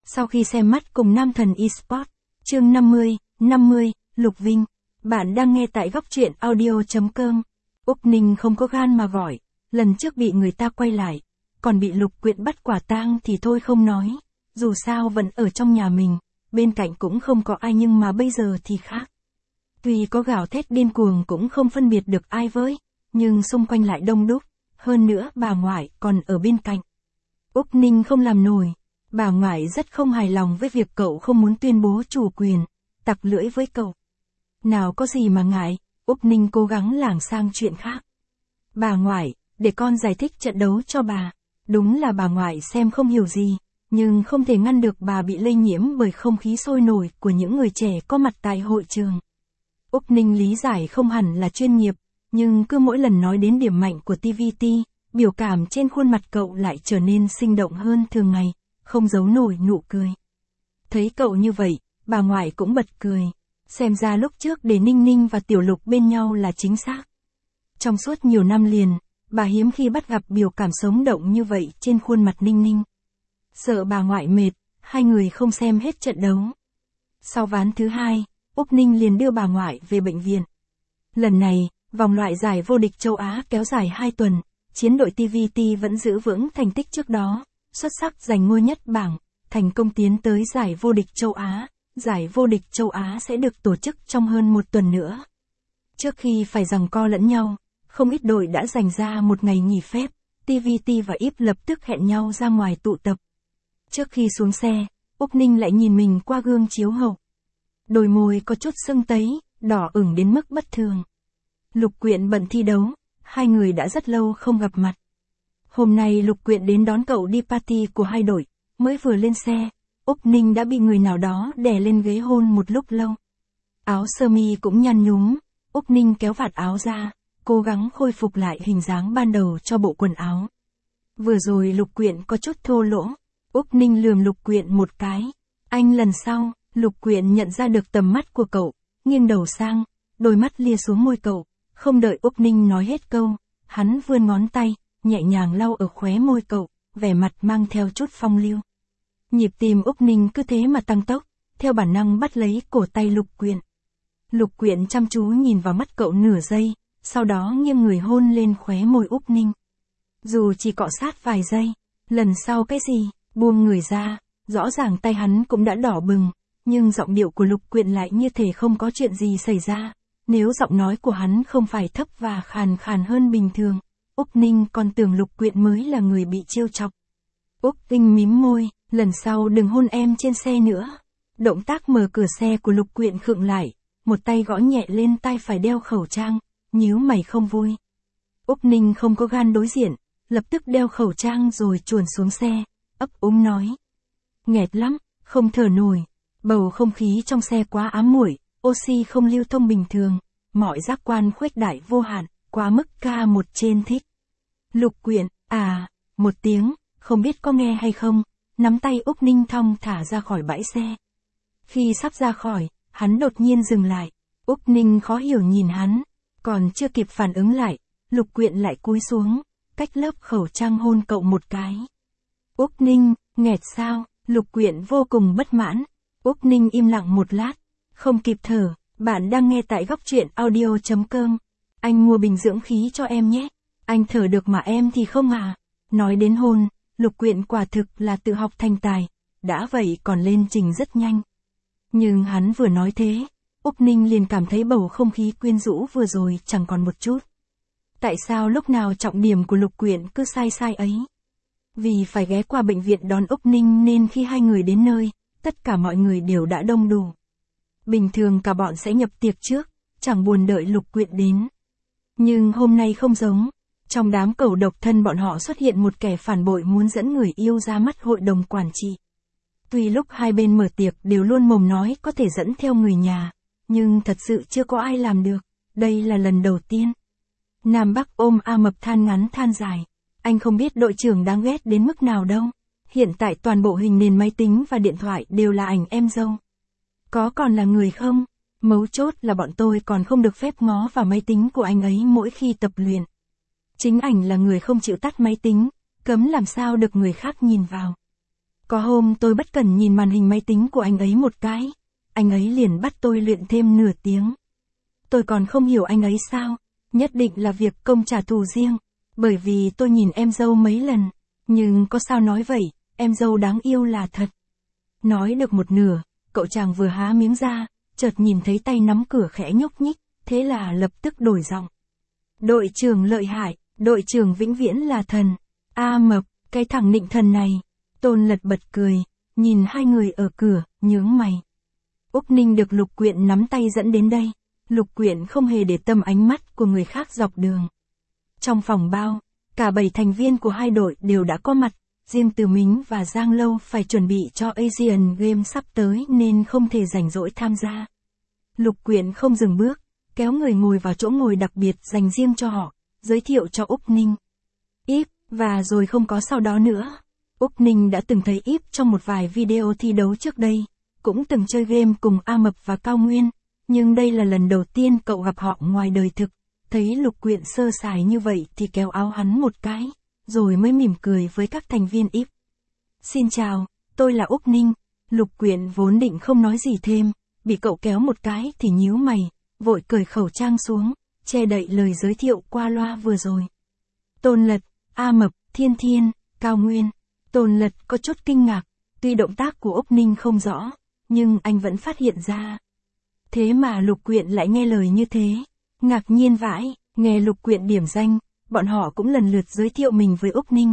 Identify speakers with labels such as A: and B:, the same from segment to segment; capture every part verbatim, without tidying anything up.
A: Sau khi xem mắt cùng Nam Thần Esports, chương năm mươi, năm mươi, Lục Vinh, bạn đang nghe tại góc truyện audio.com. Úc Ninh không có gan mà gọi, lần trước bị người ta quay lại, còn bị Lục Quyện bắt quả tang thì thôi không nói, dù sao vẫn ở trong nhà mình, bên cạnh cũng không có ai nhưng mà bây giờ thì khác. Tuy có gào thét điên cuồng cũng không phân biệt được ai với, nhưng xung quanh lại đông đúc, hơn nữa bà ngoại còn ở bên cạnh. Úc Ninh không làm nổi, bà ngoại rất không hài lòng với việc cậu không muốn tuyên bố chủ quyền, tặc lưỡi với cậu. Nào có gì mà ngại, Úc Ninh cố gắng lảng sang chuyện khác. Bà ngoại, để con giải thích trận đấu cho bà. Đúng là bà ngoại xem không hiểu gì, nhưng không thể ngăn được bà bị lây nhiễm bởi không khí sôi nổi của những người trẻ có mặt tại hội trường. Úc Ninh lý giải không hẳn là chuyên nghiệp, nhưng cứ mỗi lần nói đến điểm mạnh của tê vê tê, biểu cảm trên khuôn mặt cậu lại trở nên sinh động hơn thường ngày, không giấu nổi nụ cười. Thấy cậu như vậy, bà ngoại cũng bật cười. Xem ra lúc trước để Ninh Ninh và Tiểu Lục bên nhau là chính xác. Trong suốt nhiều năm liền, bà hiếm khi bắt gặp biểu cảm sống động như vậy trên khuôn mặt Ninh Ninh. Sợ bà ngoại mệt, hai người không xem hết trận đấu. Sau ván thứ hai, Úc Ninh liền đưa bà ngoại về bệnh viện. Lần này, vòng loại giải vô địch châu Á kéo dài hai tuần, chiến đội tê vê tê vẫn giữ vững thành tích trước đó, xuất sắc giành ngôi nhất bảng, thành công tiến tới giải vô địch châu Á. Giải vô địch châu Á sẽ được tổ chức trong hơn một tuần nữa. Trước khi phải giằng co lẫn nhau, không ít đội đã dành ra một ngày nghỉ phép, tê vê tê và i pê lập tức hẹn nhau ra ngoài tụ tập. Trước khi xuống xe, Úc Ninh lại nhìn mình qua gương chiếu hậu. Đôi môi có chút sưng tấy, đỏ ửng đến mức bất thường. Lục Quyện bận thi đấu, hai người đã rất lâu không gặp mặt. Hôm nay Lục Quyện đến đón cậu đi party của hai đội, mới vừa lên xe. Úc Ninh đã bị người nào đó đè lên ghế hôn một lúc lâu. Áo sơ mi cũng nhăn nhúm, Úc Ninh kéo vạt áo ra, cố gắng khôi phục lại hình dáng ban đầu cho bộ quần áo. Vừa rồi Lục Quyện có chút thô lỗ, Úc Ninh lườm Lục Quyện một cái. Anh lần sau, Lục Quyện nhận ra được tầm mắt của cậu, nghiêng đầu sang, đôi mắt lia xuống môi cậu, không đợi Úc Ninh nói hết câu, hắn vươn ngón tay, nhẹ nhàng lau ở khóe môi cậu, vẻ mặt mang theo chút phong lưu. Nhịp tim Úc Ninh cứ thế mà tăng tốc, theo bản năng bắt lấy cổ tay Lục Quyện. Lục Quyện chăm chú nhìn vào mắt cậu nửa giây, sau đó nghiêng người hôn lên khóe môi Úc Ninh. Dù chỉ cọ sát vài giây, lần sau cái gì, buông người ra, rõ ràng tay hắn cũng đã đỏ bừng, nhưng giọng điệu của Lục Quyện lại như thể không có chuyện gì xảy ra. Nếu giọng nói của hắn không phải thấp và khàn khàn hơn bình thường, Úc Ninh còn tưởng Lục Quyện mới là người bị trêu chọc. Úc Ninh mím môi. Lần sau đừng hôn em trên xe nữa. Động tác mở cửa xe của Lục Quyện khựng lại, một tay gõ nhẹ lên tai phải đeo khẩu trang, nhíu mày không vui. Úc Ninh không có gan đối diện, lập tức đeo khẩu trang rồi chuồn xuống xe, ấp úng nói. Nghẹt lắm, không thở nổi, bầu không khí trong xe quá ám muội, oxy không lưu thông bình thường, mọi giác quan khuếch đại vô hạn, quá mức ca một trên thích. Lục Quyện, à, một tiếng, không biết có nghe hay không. Nắm tay Úc Ninh thong thả ra khỏi bãi xe. Khi sắp ra khỏi, hắn đột nhiên dừng lại. Úc Ninh khó hiểu nhìn hắn, còn chưa kịp phản ứng lại, Lục Quyện lại cúi xuống, cách lớp khẩu trang hôn cậu một cái. Úc Ninh, nghẹt sao? Lục Quyện vô cùng bất mãn. Úc Ninh im lặng một lát, không kịp thở. Bạn đang nghe tại góc truyện audio.com. Anh mua bình dưỡng khí cho em nhé. Anh thở được mà em thì không à? Nói đến hôn, Lục Quyện quả thực là tự học thành tài, đã vậy còn lên trình rất nhanh. Nhưng hắn vừa nói thế, Úc Ninh liền cảm thấy bầu không khí quyến rũ vừa rồi chẳng còn một chút. Tại sao lúc nào trọng điểm của Lục Quyện cứ sai sai ấy? Vì phải ghé qua bệnh viện đón Úc Ninh nên khi hai người đến nơi, tất cả mọi người đều đã đông đủ. Bình thường cả bọn sẽ nhập tiệc trước, chẳng buồn đợi Lục Quyện đến. Nhưng hôm nay không giống. Trong đám cẩu độc thân bọn họ xuất hiện một kẻ phản bội muốn dẫn người yêu ra mắt hội đồng quản trị. Tuy lúc hai bên mở tiệc đều luôn mồm nói có thể dẫn theo người nhà, nhưng thật sự chưa có ai làm được, đây là lần đầu tiên. Nam Bắc ôm A Mập than ngắn than dài, anh không biết đội trưởng đáng ghét đến mức nào đâu. Hiện tại toàn bộ hình nền máy tính và điện thoại đều là ảnh em dâu. Có còn là người không? Mấu chốt là bọn tôi còn không được phép ngó vào máy tính của anh ấy mỗi khi tập luyện. Chính ảnh là người không chịu tắt máy tính, cấm làm sao được người khác nhìn vào. Có hôm tôi bất cẩn nhìn màn hình máy tính của anh ấy một cái, anh ấy liền bắt tôi luyện thêm nửa tiếng. Tôi còn không hiểu anh ấy sao, nhất định là việc công trả thù riêng, bởi vì tôi nhìn em dâu mấy lần, nhưng có sao nói vậy, em dâu đáng yêu là thật. Nói được một nửa, cậu chàng vừa há miếng ra, chợt nhìn thấy tay nắm cửa khẽ nhúc nhích, thế là lập tức đổi giọng. Đội trưởng lợi hại, đội trưởng vĩnh viễn là thần. A Mập, cái thằng nịnh thần này. Tôn Lật bật cười, nhìn hai người ở cửa, nhướng mày. Úc Ninh được Lục Quyện nắm tay dẫn đến đây. Lục Quyện không hề để tâm ánh mắt của người khác dọc đường. Trong phòng bao, cả bảy thành viên của hai đội đều đã có mặt, riêng Từ Mính và Giang Lâu phải chuẩn bị cho Asian Games sắp tới nên không thể rảnh rỗi tham gia. Lục Quyện không dừng bước, kéo người ngồi vào chỗ ngồi đặc biệt dành riêng cho họ, giới thiệu cho Úc Ninh. Íp, và rồi không có sau đó nữa. Úc Ninh đã từng thấy Íp trong một vài video thi đấu trước đây, cũng từng chơi game cùng A Mập và Cao Nguyên, nhưng đây là lần đầu tiên cậu gặp họ ngoài đời thực. Thấy Lục Quyện sơ sài như vậy thì kéo áo hắn một cái, rồi mới mỉm cười với các thành viên Íp. Xin chào, tôi là Úc Ninh. Lục Quyện vốn định không nói gì thêm, bị cậu kéo một cái thì nhíu mày, vội cởi khẩu trang xuống, che đậy lời giới thiệu qua loa vừa rồi. Tôn Lật, A Mập, Thiên Thiên, Cao Nguyên. Tôn Lật có chút kinh ngạc, tuy động tác của Úc Ninh không rõ, nhưng anh vẫn phát hiện ra. Thế mà Lục Quyện lại nghe lời như thế. Ngạc nhiên vãi, nghe Lục Quyện điểm danh, bọn họ cũng lần lượt giới thiệu mình với Úc Ninh.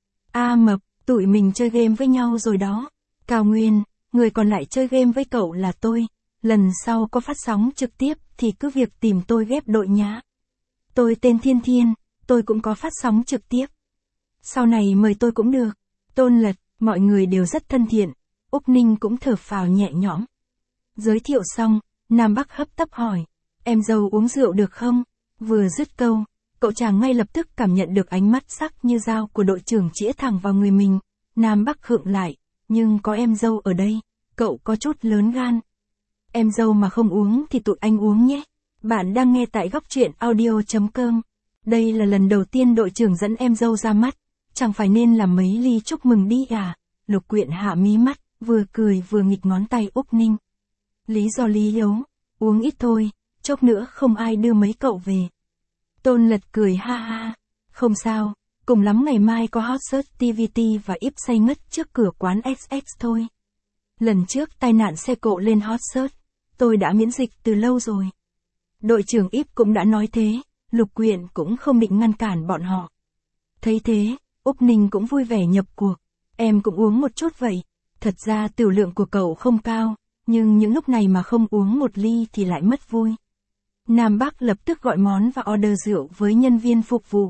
A: A Mập, tụi mình chơi game với nhau rồi đó. Cao Nguyên, người còn lại chơi game với cậu là tôi. Lần sau có phát sóng trực tiếp thì cứ việc tìm tôi ghép đội nhá. Tôi tên Thiên Thiên, tôi cũng có phát sóng trực tiếp. Sau này mời tôi cũng được. Tôn Lật, mọi người đều rất thân thiện. Úc Ninh cũng thở phào nhẹ nhõm. Giới thiệu xong, Nam Bắc hấp tấp hỏi. Em dâu uống rượu được không? Vừa dứt câu, cậu chàng ngay lập tức cảm nhận được ánh mắt sắc như dao của đội trưởng chĩa thẳng vào người mình. Nam Bắc khựng lại, nhưng có em dâu ở đây, cậu có chút lớn gan. Em dâu mà không uống thì tụi anh uống nhé. Bạn đang nghe tại góc truyện audio chấm com. Đây là lần đầu tiên đội trưởng dẫn em dâu ra mắt, chẳng phải nên làm mấy ly chúc mừng đi à? Lục Quyện hạ mí mắt, vừa cười vừa nghịch ngón tay Úc Ninh. Lý do lý yếu, uống ít thôi, chốc nữa không ai đưa mấy cậu về. Tôn Lật cười ha ha, không sao, cùng lắm ngày mai có hot search tê vê tê và Íp say ngất trước cửa quán ích ích thôi. Lần trước tai nạn xe cộ lên hot search, tôi đã miễn dịch từ lâu rồi. Đội trưởng Íp cũng đã nói thế, Lục Quyện cũng không định ngăn cản bọn họ. Thấy thế, Úc Ninh cũng vui vẻ nhập cuộc. Em cũng uống một chút vậy. Thật ra tiểu lượng của cậu không cao, nhưng những lúc này mà không uống một ly thì lại mất vui. Nam Bắc lập tức gọi món và order rượu với nhân viên phục vụ.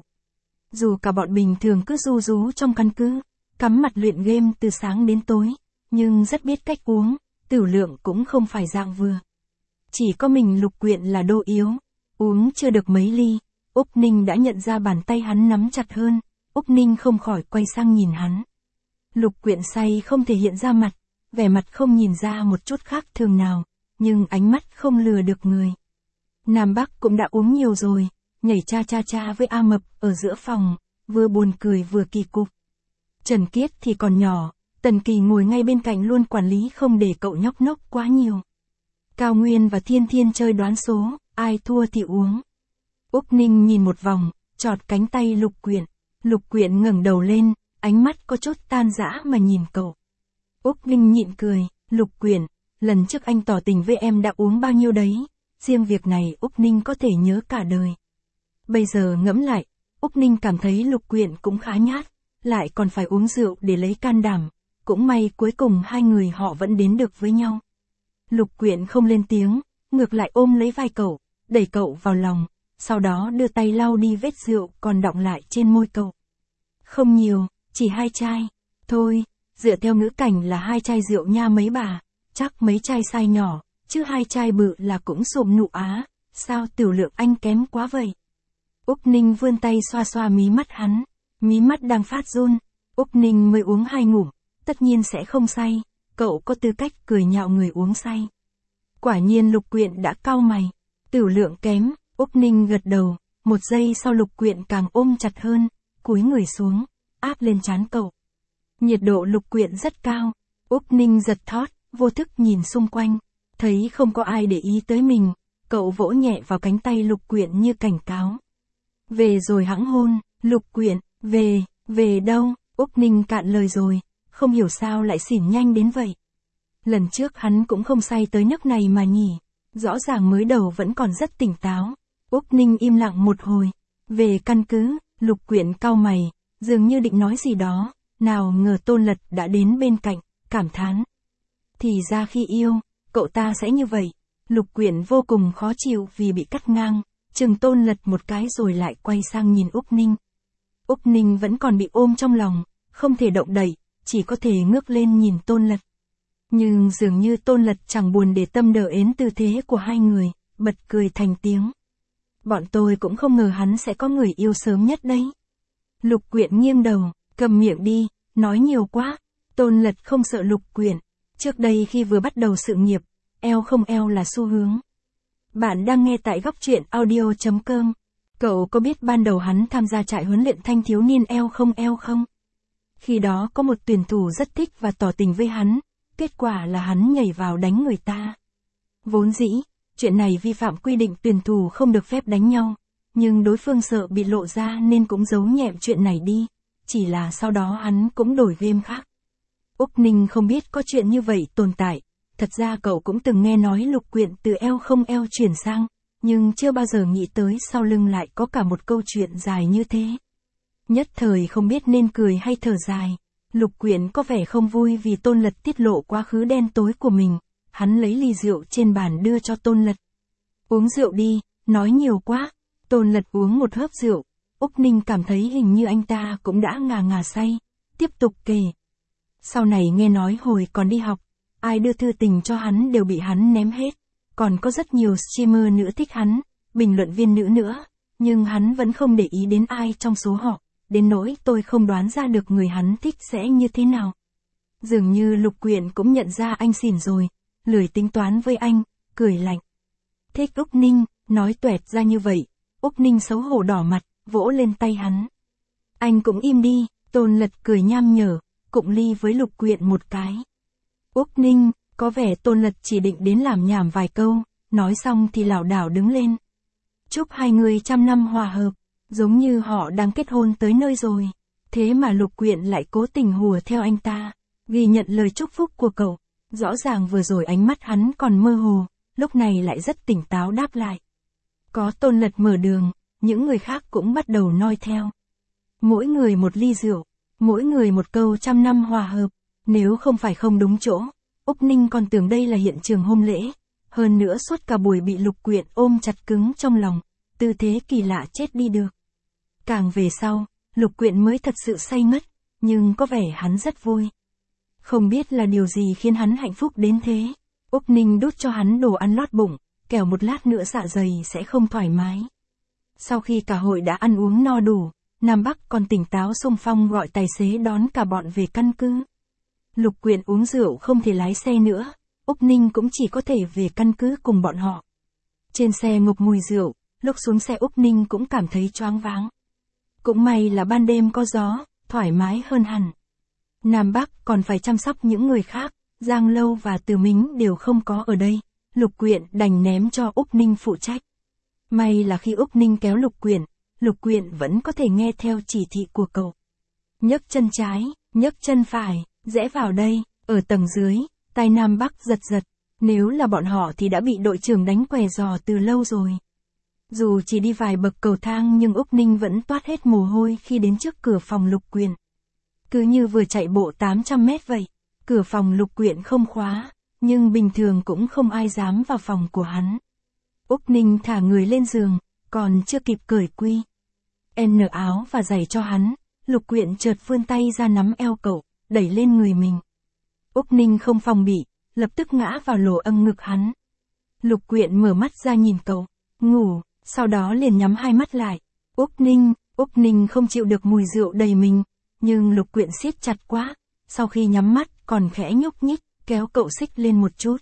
A: Dù cả bọn bình thường cứ ru rú trong căn cứ, cắm mặt luyện game từ sáng đến tối, nhưng rất biết cách uống, tiểu lượng cũng không phải dạng vừa. Chỉ có mình Lục Quyện là đô yếu, uống chưa được mấy ly, Úc Ninh đã nhận ra bàn tay hắn nắm chặt hơn, Úc Ninh không khỏi quay sang nhìn hắn. Lục Quyện say không thể hiện ra mặt, vẻ mặt không nhìn ra một chút khác thường nào, nhưng ánh mắt không lừa được người. Nam Bắc cũng đã uống nhiều rồi, nhảy cha cha cha với A Mập ở giữa phòng, vừa buồn cười vừa kỳ cục. Trần Kiết thì còn nhỏ, Tần Kỳ ngồi ngay bên cạnh luôn quản lý không để cậu nhóc nốc quá nhiều. Cao Nguyên và Thiên Thiên chơi đoán số, ai thua thì uống. Úc Ninh nhìn một vòng, chọt cánh tay Lục Quyện. Lục Quyện ngẩng đầu lên, ánh mắt có chút tan rã mà nhìn cậu. Úc Ninh nhịn cười, Lục Quyện, lần trước anh tỏ tình với em đã uống bao nhiêu đấy, riêng việc này Úc Ninh có thể nhớ cả đời. Bây giờ ngẫm lại, Úc Ninh cảm thấy Lục Quyện cũng khá nhát, lại còn phải uống rượu để lấy can đảm, cũng may cuối cùng hai người họ vẫn đến được với nhau. Lục Quyện không lên tiếng, ngược lại ôm lấy vai cậu, đẩy cậu vào lòng, sau đó đưa tay lau đi vết rượu còn đọng lại trên môi cậu. Không nhiều, chỉ hai chai, thôi, dựa theo ngữ cảnh là hai chai rượu nha mấy bà, chắc mấy chai sai nhỏ, chứ hai chai bự là cũng sụm nụ á, sao tiểu lượng anh kém quá vậy? Úc Ninh vươn tay xoa xoa mí mắt hắn, mí mắt đang phát run, Úc Ninh mới uống hai ngụm, tất nhiên sẽ không say, cậu có tư cách cười nhạo người uống say. Quả nhiên Lục Quyện đã cau mày, tiểu lượng kém, Úc Ninh gật đầu, một giây sau Lục Quyện càng ôm chặt hơn, cúi người xuống, áp lên trán cậu. Nhiệt độ lục quyện rất cao. Úc Ninh giật thót, vô thức nhìn xung quanh. Thấy không có ai để ý tới mình. Cậu vỗ nhẹ vào cánh tay lục quyện như cảnh cáo. Về rồi hẵng hôn, lục quyện, về, về đâu? Úc Ninh cạn lời rồi, không hiểu sao lại xỉn nhanh đến vậy. Lần trước hắn cũng không say tới nước này mà nhỉ. Rõ ràng mới đầu vẫn còn rất tỉnh táo. Úc Ninh im lặng một hồi. Về căn cứ, lục quyện cau mày, dường như định nói gì đó. Nào ngờ Tôn Lật đã đến bên cạnh, cảm thán. Thì ra khi yêu, cậu ta sẽ như vậy. Lục quyện vô cùng khó chịu vì bị cắt ngang. Chừng Tôn Lật một cái rồi lại quay sang nhìn Úc Ninh. Úc Ninh vẫn còn bị ôm trong lòng, không thể động đậy, chỉ có thể ngước lên nhìn Tôn Lật. Nhưng dường như Tôn Lật chẳng buồn để tâm đờ ến tư thế của hai người, bật cười thành tiếng. Bọn tôi cũng không ngờ hắn sẽ có người yêu sớm nhất đấy. Lục quyện nghiêng đầu, cầm miệng đi, nói nhiều quá. Tôn Lật không sợ lục quyện. Trước đây khi vừa bắt đầu sự nghiệp, eo không eo là xu hướng. Bạn đang nghe tại góc truyện audio chấm com. Cậu có biết ban đầu hắn tham gia trại huấn luyện thanh thiếu niên eo không eo không? Khi đó có một tuyển thủ rất thích và tỏ tình với hắn, kết quả là hắn nhảy vào đánh người ta. Vốn dĩ, chuyện này vi phạm quy định tuyển thủ không được phép đánh nhau, nhưng đối phương sợ bị lộ ra nên cũng giấu nhẹm chuyện này đi, chỉ là sau đó hắn cũng đổi game khác. Úc Ninh không biết có chuyện như vậy tồn tại, thật ra cậu cũng từng nghe nói lục quyện từ eo không eo chuyển sang, nhưng chưa bao giờ nghĩ tới sau lưng lại có cả một câu chuyện dài như thế. Nhất thời không biết nên cười hay thở dài. Lục quyện có vẻ không vui vì Tôn Lật tiết lộ quá khứ đen tối của mình. Hắn lấy ly rượu trên bàn đưa cho Tôn Lật. Uống rượu đi, nói nhiều quá. Tôn Lật uống một hớp rượu. Úc Ninh cảm thấy hình như anh ta cũng đã ngà ngà say. Tiếp tục kể. Sau này nghe nói hồi còn đi học, ai đưa thư tình cho hắn đều bị hắn ném hết. Còn có rất nhiều streamer nữ thích hắn, bình luận viên nữ nữa. Nhưng hắn vẫn không để ý đến ai trong số họ. Đến nỗi tôi không đoán ra được người hắn thích sẽ như thế nào. Dường như lục quyện cũng nhận ra anh xỉn rồi, lười tính toán với anh, cười lạnh. Thích Úc Ninh, nói tuẹt ra như vậy, Úc Ninh xấu hổ đỏ mặt, vỗ lên tay hắn. Anh cũng im đi, Tôn Lật cười nham nhở, cụng ly với lục quyện một cái. Úc Ninh, có vẻ Tôn Lật chỉ định đến làm nhảm vài câu, nói xong thì lảo đảo đứng lên. Chúc hai người trăm năm hòa hợp. Giống như họ đang kết hôn tới nơi rồi. Thế mà lục quyện lại cố tình hùa theo anh ta. Ghi nhận lời chúc phúc của cậu. Rõ ràng vừa rồi ánh mắt hắn còn mơ hồ. Lúc này lại rất tỉnh táo đáp lại. Có Tôn Lật mở đường. Những người khác cũng bắt đầu noi theo. Mỗi người một ly rượu. Mỗi người một câu trăm năm hòa hợp. Nếu không phải không đúng chỗ, Úc Ninh còn tưởng đây là hiện trường hôn lễ. Hơn nữa suốt cả buổi bị lục quyện ôm chặt cứng trong lòng. Tư thế kỳ lạ chết đi được. Càng về sau, lục quyện mới thật sự say ngất, nhưng có vẻ hắn rất vui. Không biết là điều gì khiến hắn hạnh phúc đến thế. Úc Ninh đút cho hắn đồ ăn lót bụng, kẻo một lát nữa dạ dày sẽ không thoải mái. Sau khi cả hội đã ăn uống no đủ, Nam Bắc còn tỉnh táo xung phong gọi tài xế đón cả bọn về căn cứ. Lục quyện uống rượu không thể lái xe nữa, Úc Ninh cũng chỉ có thể về căn cứ cùng bọn họ. Trên xe ngục mùi rượu, lúc xuống xe Úc Ninh cũng cảm thấy choáng váng. Cũng may là ban đêm có gió, thoải mái hơn hẳn. Nam Bắc còn phải chăm sóc những người khác, Giang Lâu và Từ Mính đều không có ở đây. Lục quyện đành ném cho Úc Ninh phụ trách. May là khi Úc Ninh kéo lục quyện, lục quyện vẫn có thể nghe theo chỉ thị của cậu. Nhấc chân trái, nhấc chân phải, rẽ vào đây, ở tầng dưới, tai Nam Bắc giật giật. Nếu là bọn họ thì đã bị đội trưởng đánh què giò từ lâu rồi. Dù chỉ đi vài bậc cầu thang nhưng Úc Ninh vẫn toát hết mồ hôi khi đến trước cửa phòng lục quyện. Cứ như vừa chạy bộ tám trăm mét vậy. Cửa phòng lục quyện không khóa, nhưng bình thường cũng không ai dám vào phòng của hắn. Úc Ninh thả người lên giường, còn chưa kịp cởi quy N áo và giày cho hắn, lục quyện chợt vươn tay ra nắm eo cậu, đẩy lên người mình. Úc Ninh không phòng bị, lập tức ngã vào lỗ âm ngực hắn. Lục quyện mở mắt ra nhìn cậu, ngủ, sau đó liền nhắm hai mắt lại. Úc Ninh, Úc Ninh không chịu được mùi rượu đầy mình, nhưng lục quyện siết chặt quá, sau khi nhắm mắt còn khẽ nhúc nhích, kéo cậu xích lên một chút.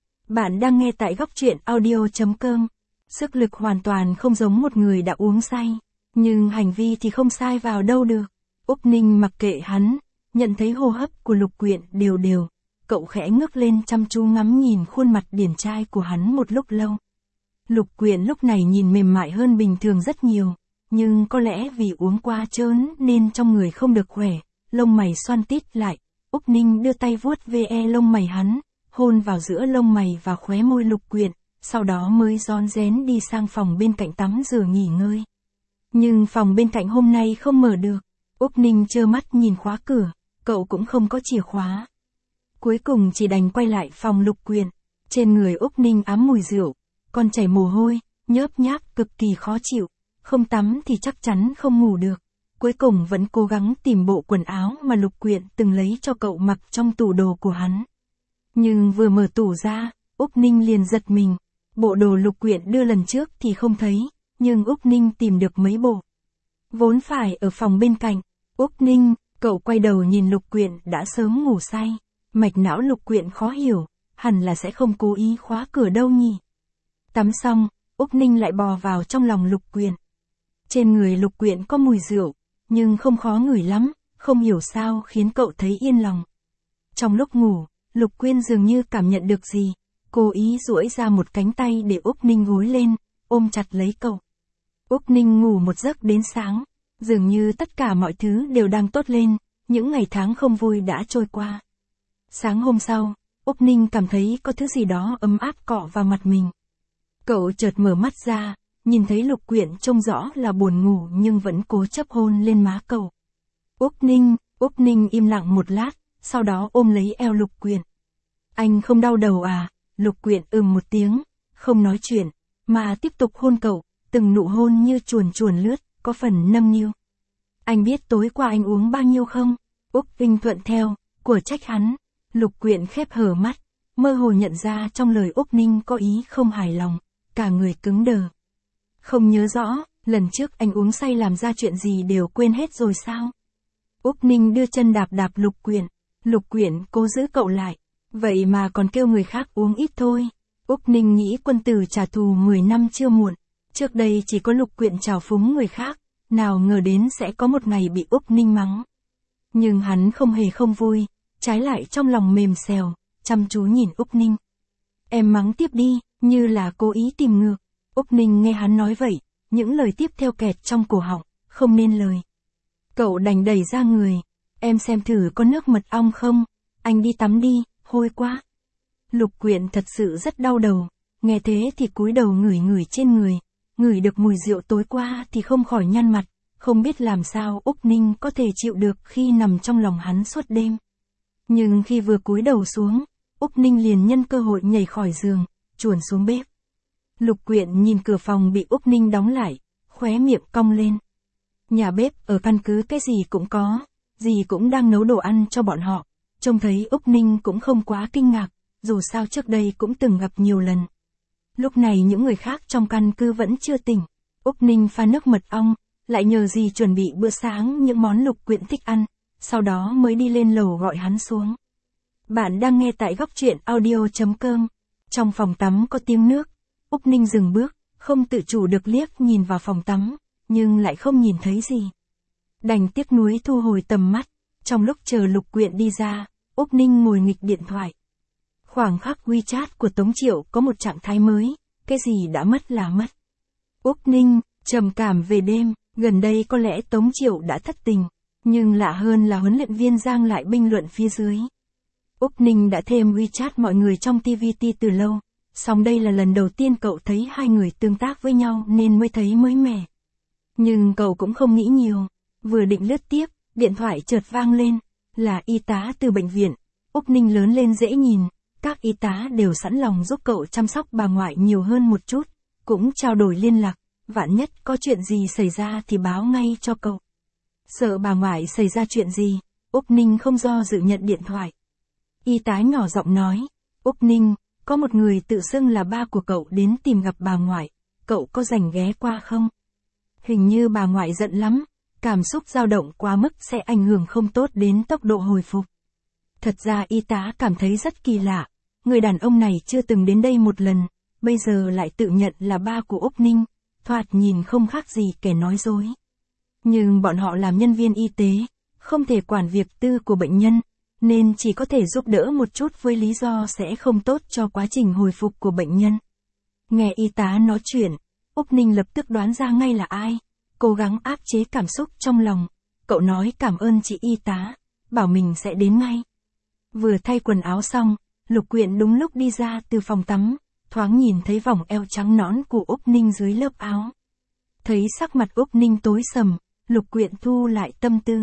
A: Bạn đang nghe tại góc truyện audio chấm com. Sức lực hoàn toàn không giống một người đã uống say, nhưng hành vi thì không sai vào đâu được. Úc Ninh mặc kệ hắn, nhận thấy hô hấp của Lục Quyện đều đều, cậu khẽ ngước lên chăm chú ngắm nhìn khuôn mặt điển trai của hắn một lúc lâu. Lục Quyện lúc này nhìn mềm mại hơn bình thường rất nhiều, nhưng có lẽ vì uống quá trớn nên trong người không được khỏe, lông mày xoăn tít lại. Úc Ninh đưa tay vuốt ve lông mày hắn, hôn vào giữa lông mày và khóe môi Lục Quyện, sau đó mới rón rén đi sang phòng bên cạnh tắm rửa nghỉ ngơi. Nhưng phòng bên cạnh hôm nay không mở được. Úc Ninh trơ mắt nhìn khóa cửa, cậu cũng không có chìa khóa. Cuối cùng chỉ đành quay lại phòng Lục Quyện. Trên người Úc Ninh ám mùi rượu, còn chảy mồ hôi, nhớp nháp cực kỳ khó chịu, không tắm thì chắc chắn không ngủ được. Cuối cùng vẫn cố gắng tìm bộ quần áo mà Lục Quyện từng lấy cho cậu mặc trong tủ đồ của hắn. Nhưng vừa mở tủ ra, Úc Ninh liền giật mình. Bộ đồ Lục Quyện đưa lần trước thì không thấy, nhưng Úc Ninh tìm được mấy bộ. Vốn phải ở phòng bên cạnh. Úc Ninh, cậu quay đầu nhìn Lục Quyện đã sớm ngủ say. Mạch não Lục Quyện khó hiểu, hẳn là sẽ không cố ý khóa cửa đâu nhỉ. Tắm xong, Úc Ninh lại bò vào trong lòng Lục Quyện. Trên người Lục Quyện có mùi rượu, nhưng không khó ngửi lắm, không hiểu sao khiến cậu thấy yên lòng. Trong lúc ngủ, Lục Quyện dường như cảm nhận được gì, cố ý duỗi ra một cánh tay để Úc Ninh gối lên, ôm chặt lấy cậu. Úc Ninh ngủ một giấc đến sáng, dường như tất cả mọi thứ đều đang tốt lên, những ngày tháng không vui đã trôi qua. Sáng hôm sau, Úc Ninh cảm thấy có thứ gì đó ấm áp cọ vào mặt mình. Cậu chợt mở mắt ra, nhìn thấy Lục Quyện trông rõ là buồn ngủ nhưng vẫn cố chấp hôn lên má cậu. Úc Ninh, Úc Ninh im lặng một lát, sau đó ôm lấy eo Lục Quyện. Anh không đau đầu à? Lục Quyện ừm một tiếng, không nói chuyện, mà tiếp tục hôn cậu, từng nụ hôn như chuồn chuồn lướt, có phần nâng niu. Anh biết tối qua anh uống bao nhiêu không? Úc Vinh thuận theo, của trách hắn. Lục Quyện khép hờ mắt, mơ hồ nhận ra trong lời Úc Ninh có ý không hài lòng, cả người cứng đờ. Không nhớ rõ, lần trước anh uống say làm ra chuyện gì đều quên hết rồi sao? Úc Ninh đưa chân đạp đạp Lục Quyện, Lục Quyện cố giữ cậu lại, vậy mà còn kêu người khác uống ít thôi. Úc Ninh nghĩ quân tử trả thù mười năm chưa muộn, trước đây chỉ có Lục Quyện trào phúng người khác, nào ngờ đến sẽ có một ngày bị Úc Ninh mắng. Nhưng hắn không hề không vui, trái lại trong lòng mềm xèo, chăm chú nhìn Úc Ninh. Em mắng tiếp đi, như là cố ý tìm ngược. Úc Ninh nghe hắn nói vậy, những lời tiếp theo kẹt trong cổ họng, không nên lời. Cậu đành đẩy ra người, em xem thử có nước mật ong không, anh đi tắm đi, hôi quá. Lục Quyện thật sự rất đau đầu, nghe thế thì cúi đầu ngửi ngửi trên người, ngửi được mùi rượu tối qua thì không khỏi nhăn mặt, không biết làm sao Úc Ninh có thể chịu được khi nằm trong lòng hắn suốt đêm. Nhưng khi vừa cúi đầu xuống, Úc Ninh liền nhân cơ hội nhảy khỏi giường, chuồn xuống bếp. Lục Quyện nhìn cửa phòng bị Úc Ninh đóng lại, khóe miệng cong lên. Nhà bếp ở căn cứ cái gì cũng có, gì cũng đang nấu đồ ăn cho bọn họ. Trông thấy Úc Ninh cũng không quá kinh ngạc, dù sao trước đây cũng từng gặp nhiều lần. Lúc này những người khác trong căn cứ vẫn chưa tỉnh. Úc Ninh pha nước mật ong, lại nhờ gì chuẩn bị bữa sáng những món Lục Quyện thích ăn, sau đó mới đi lên lầu gọi hắn xuống. Bạn đang nghe tại góc truyện audio chấm com. Trong phòng tắm có tiếng nước. Úc Ninh dừng bước, không tự chủ được liếc nhìn vào phòng tắm, nhưng lại không nhìn thấy gì. Đành tiếc nuối thu hồi tầm mắt. Trong lúc chờ Lục Quyện đi ra, Úc Ninh ngồi nghịch điện thoại. Khoảng khắc WeChat của Tống Triệu có một trạng thái mới, cái gì đã mất là mất. Úc Ninh, trầm cảm về đêm, gần đây có lẽ Tống Triệu đã thất tình, nhưng lạ hơn là huấn luyện viên Giang lại bình luận phía dưới. Úc Ninh đã thêm WeChat mọi người trong tê vê tê từ lâu, song đây là lần đầu tiên cậu thấy hai người tương tác với nhau nên mới thấy mới mẻ. Nhưng cậu cũng không nghĩ nhiều, vừa định lướt tiếp, điện thoại chợt vang lên, là y tá từ bệnh viện. Úc Ninh lớn lên dễ nhìn, các y tá đều sẵn lòng giúp cậu chăm sóc bà ngoại nhiều hơn một chút, cũng trao đổi liên lạc, vạn nhất có chuyện gì xảy ra thì báo ngay cho cậu. Sợ bà ngoại xảy ra chuyện gì, Úc Ninh không do dự nhận điện thoại. Y tá nhỏ giọng nói, Úc Ninh, có một người tự xưng là ba của cậu đến tìm gặp bà ngoại, cậu có rảnh ghé qua không? Hình như bà ngoại giận lắm, cảm xúc dao động quá mức sẽ ảnh hưởng không tốt đến tốc độ hồi phục. Thật ra y tá cảm thấy rất kỳ lạ, người đàn ông này chưa từng đến đây một lần, bây giờ lại tự nhận là ba của Úc Ninh, thoạt nhìn không khác gì kẻ nói dối. Nhưng bọn họ làm nhân viên y tế, không thể quản việc tư của bệnh nhân, nên chỉ có thể giúp đỡ một chút với lý do sẽ không tốt cho quá trình hồi phục của bệnh nhân. Nghe y tá nói chuyện, Úc Ninh lập tức đoán ra ngay là ai, cố gắng áp chế cảm xúc trong lòng. Cậu nói cảm ơn chị y tá, bảo mình sẽ đến ngay. Vừa thay quần áo xong, Lục Quyện đúng lúc đi ra từ phòng tắm, thoáng nhìn thấy vòng eo trắng nõn của Úc Ninh dưới lớp áo. Thấy sắc mặt Úc Ninh tối sầm, Lục Quyện thu lại tâm tư.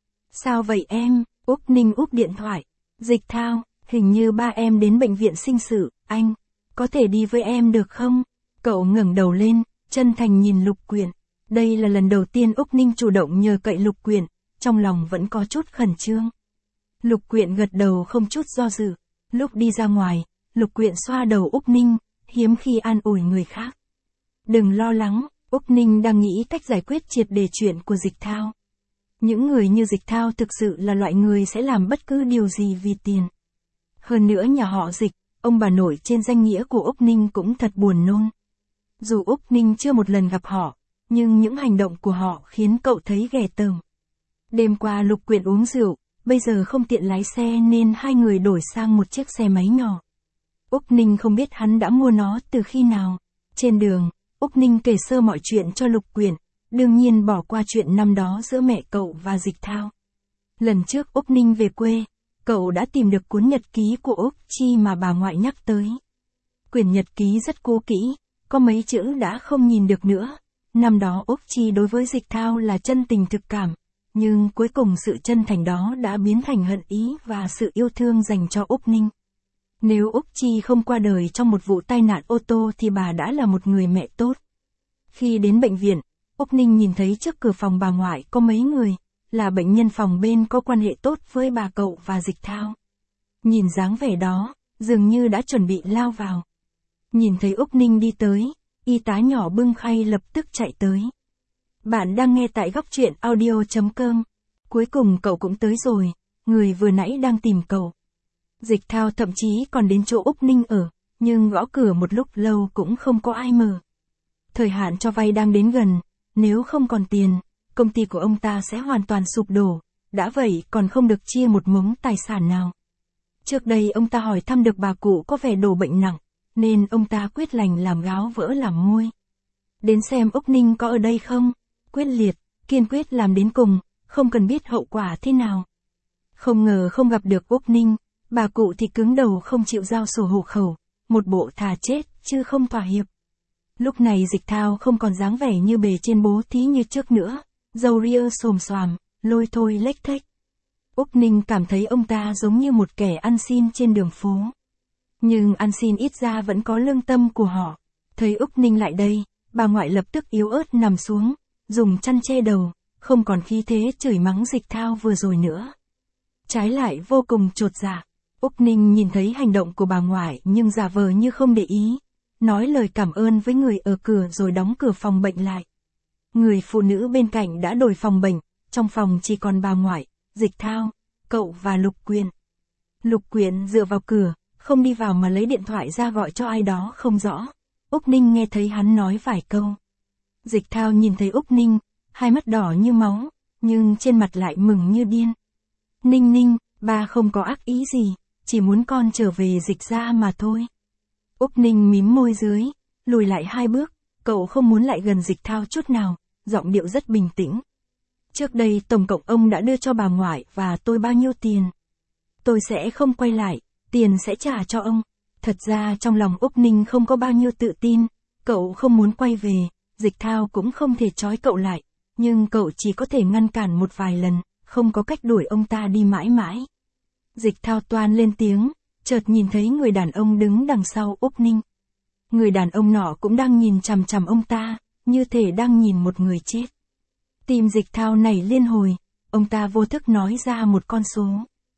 A: Sao vậy em? Úc Ninh úp điện thoại. Dịch Thao, hình như ba em đến bệnh viện sinh sự, anh, có thể đi với em được không? Cậu ngẩng đầu lên, chân thành nhìn Lục Quyện. Đây là lần đầu tiên Úc Ninh chủ động nhờ cậy Lục Quyện, trong lòng vẫn có chút khẩn trương. Lục Quyện gật đầu không chút do dự. Lúc đi ra ngoài, Lục Quyện xoa đầu Úc Ninh, hiếm khi an ủi người khác. Đừng lo lắng, Úc Ninh đang nghĩ cách giải quyết triệt đề chuyện của Dịch Thao. Những người như Dịch Thao thực sự là loại người sẽ làm bất cứ điều gì vì tiền. Hơn nữa nhà họ Dịch, ông bà nội trên danh nghĩa của Úc Ninh cũng thật buồn nôn. Dù Úc Ninh chưa một lần gặp họ, nhưng những hành động của họ khiến cậu thấy ghê tởm. Đêm qua Lục Quyện uống rượu, bây giờ không tiện lái xe nên hai người đổi sang một chiếc xe máy nhỏ. Úc Ninh không biết hắn đã mua nó từ khi nào. Trên đường, Úc Ninh kể sơ mọi chuyện cho Lục Quyện, đương nhiên bỏ qua chuyện năm đó giữa mẹ cậu và Dịch Thao. Lần trước Úc Ninh về quê, cậu đã tìm được cuốn nhật ký của Úc Chi mà bà ngoại nhắc tới. Quyển nhật ký rất cố kỹ, có mấy chữ đã không nhìn được nữa. Năm đó Úc Chi đối với Dịch Thao là chân tình thực cảm, nhưng cuối cùng sự chân thành đó đã biến thành hận ý và sự yêu thương dành cho Úc Ninh. Nếu Úc Chi không qua đời trong một vụ tai nạn ô tô thì bà đã là một người mẹ tốt. Khi đến bệnh viện, Úc Ninh nhìn thấy trước cửa phòng bà ngoại có mấy người, là bệnh nhân phòng bên có quan hệ tốt với bà cậu và Dịch Thao. Nhìn dáng vẻ đó, dường như đã chuẩn bị lao vào. Nhìn thấy Úc Ninh đi tới, y tá nhỏ bưng khay lập tức chạy tới. Bạn đang nghe tại góc truyện audio chấm com. Cuối cùng cậu cũng tới rồi, người vừa nãy đang tìm cậu. Dịch Thao thậm chí còn đến chỗ Úc Ninh ở, nhưng gõ cửa một lúc lâu cũng không có ai mở. Thời hạn cho vay đang đến gần, nếu không còn tiền, công ty của ông ta sẽ hoàn toàn sụp đổ, đã vậy còn không được chia một mống tài sản nào. Trước đây ông ta hỏi thăm được bà cụ có vẻ đổ bệnh nặng, nên ông ta quyết lành làm gáo vỡ làm nguôi. Đến xem Úc Ninh có ở đây không, quyết liệt, kiên quyết làm đến cùng, không cần biết hậu quả thế nào. Không ngờ không gặp được Úc Ninh, bà cụ thì cứng đầu không chịu giao sổ hộ khẩu, một bộ thà chết chứ không thỏa hiệp. Lúc này Dịch Thao không còn dáng vẻ như bề trên bố thí như trước nữa, râu ria xồm xoàm, lôi thôi lếch thếch. Úc Ninh cảm thấy ông ta giống như một kẻ ăn xin trên đường phố. Nhưng ăn xin ít ra vẫn có lương tâm của họ. Thấy Úc Ninh lại đây, bà ngoại lập tức yếu ớt nằm xuống, dùng chăn che đầu, không còn khí thế chửi mắng Dịch Thao vừa rồi nữa. Trái lại vô cùng chột dạ. Úc Ninh nhìn thấy hành động của bà ngoại nhưng giả vờ như không để ý, nói lời cảm ơn với người ở cửa rồi đóng cửa phòng bệnh lại. Người phụ nữ bên cạnh đã đổi phòng bệnh, trong phòng chỉ còn bà ngoại, Dịch Thao, cậu và Lục Quyện. Lục Quyện dựa vào cửa, không đi vào mà lấy điện thoại ra gọi cho ai đó không rõ. Úc Ninh nghe thấy hắn nói vài câu. Dịch Thao nhìn thấy Úc Ninh, hai mắt đỏ như máu, nhưng trên mặt lại mừng như điên. Ninh Ninh, ba không có ác ý gì, chỉ muốn con trở về Dịch gia mà thôi. Úc Ninh mím môi dưới, lùi lại hai bước, cậu không muốn lại gần Dịch Thao chút nào, giọng điệu rất bình tĩnh. Trước đây tổng cộng ông đã đưa cho bà ngoại và tôi bao nhiêu tiền? Tôi sẽ không quay lại, tiền sẽ trả cho ông. Thật ra trong lòng Úc Ninh không có bao nhiêu tự tin, cậu không muốn quay về, Dịch Thao cũng không thể trói cậu lại, nhưng cậu chỉ có thể ngăn cản một vài lần, không có cách đuổi ông ta đi mãi mãi. Dịch Thao toan lên tiếng, chợt nhìn thấy người đàn ông đứng đằng sau Úc Ninh. Người đàn ông nọ cũng đang nhìn chằm chằm ông ta, như thể đang nhìn một người chết. Tim Dịch Thao nảy liên hồi, ông ta vô thức nói ra một con số.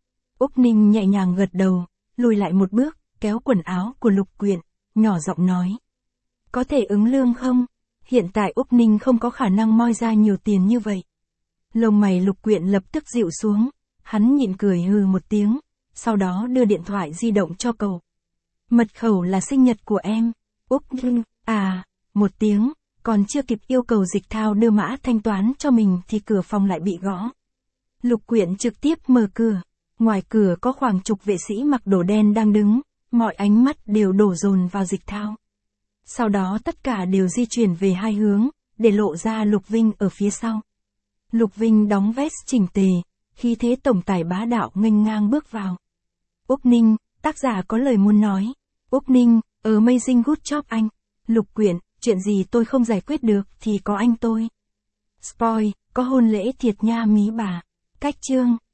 A: Úc Ninh nhẹ nhàng gật đầu, lùi lại một bước, kéo quần áo của Lục Quyện, nhỏ giọng nói. Có thể ứng lương không? Hiện tại Úc Ninh không có khả năng moi ra nhiều tiền như vậy. Lông mày Lục Quyện lập tức dịu xuống, hắn nhịn cười hừ một tiếng, sau đó đưa điện thoại di động cho cậu. Mật khẩu là sinh nhật của em. Úc Ninh, à, một tiếng, còn chưa kịp yêu cầu Dịch Thao đưa mã thanh toán cho mình thì cửa phòng lại bị gõ. Lục Quyện trực tiếp mở cửa. Ngoài cửa có khoảng chục vệ sĩ mặc đồ đen đang đứng, mọi ánh mắt đều đổ dồn vào Dịch Thao. Sau đó tất cả đều di chuyển về hai hướng, để lộ ra Lục Vinh ở phía sau. Lục Vinh đóng vest chỉnh tề, khí thế tổng tài bá đạo nghênh ngang bước vào. Úc Ninh, tác giả có lời muốn nói. Úc Ninh, amazing good job anh. Lục Quyện, chuyện gì tôi không giải quyết được thì có anh tôi. Spoil, có hôn lễ thiệt nha mí bà. Cách chương.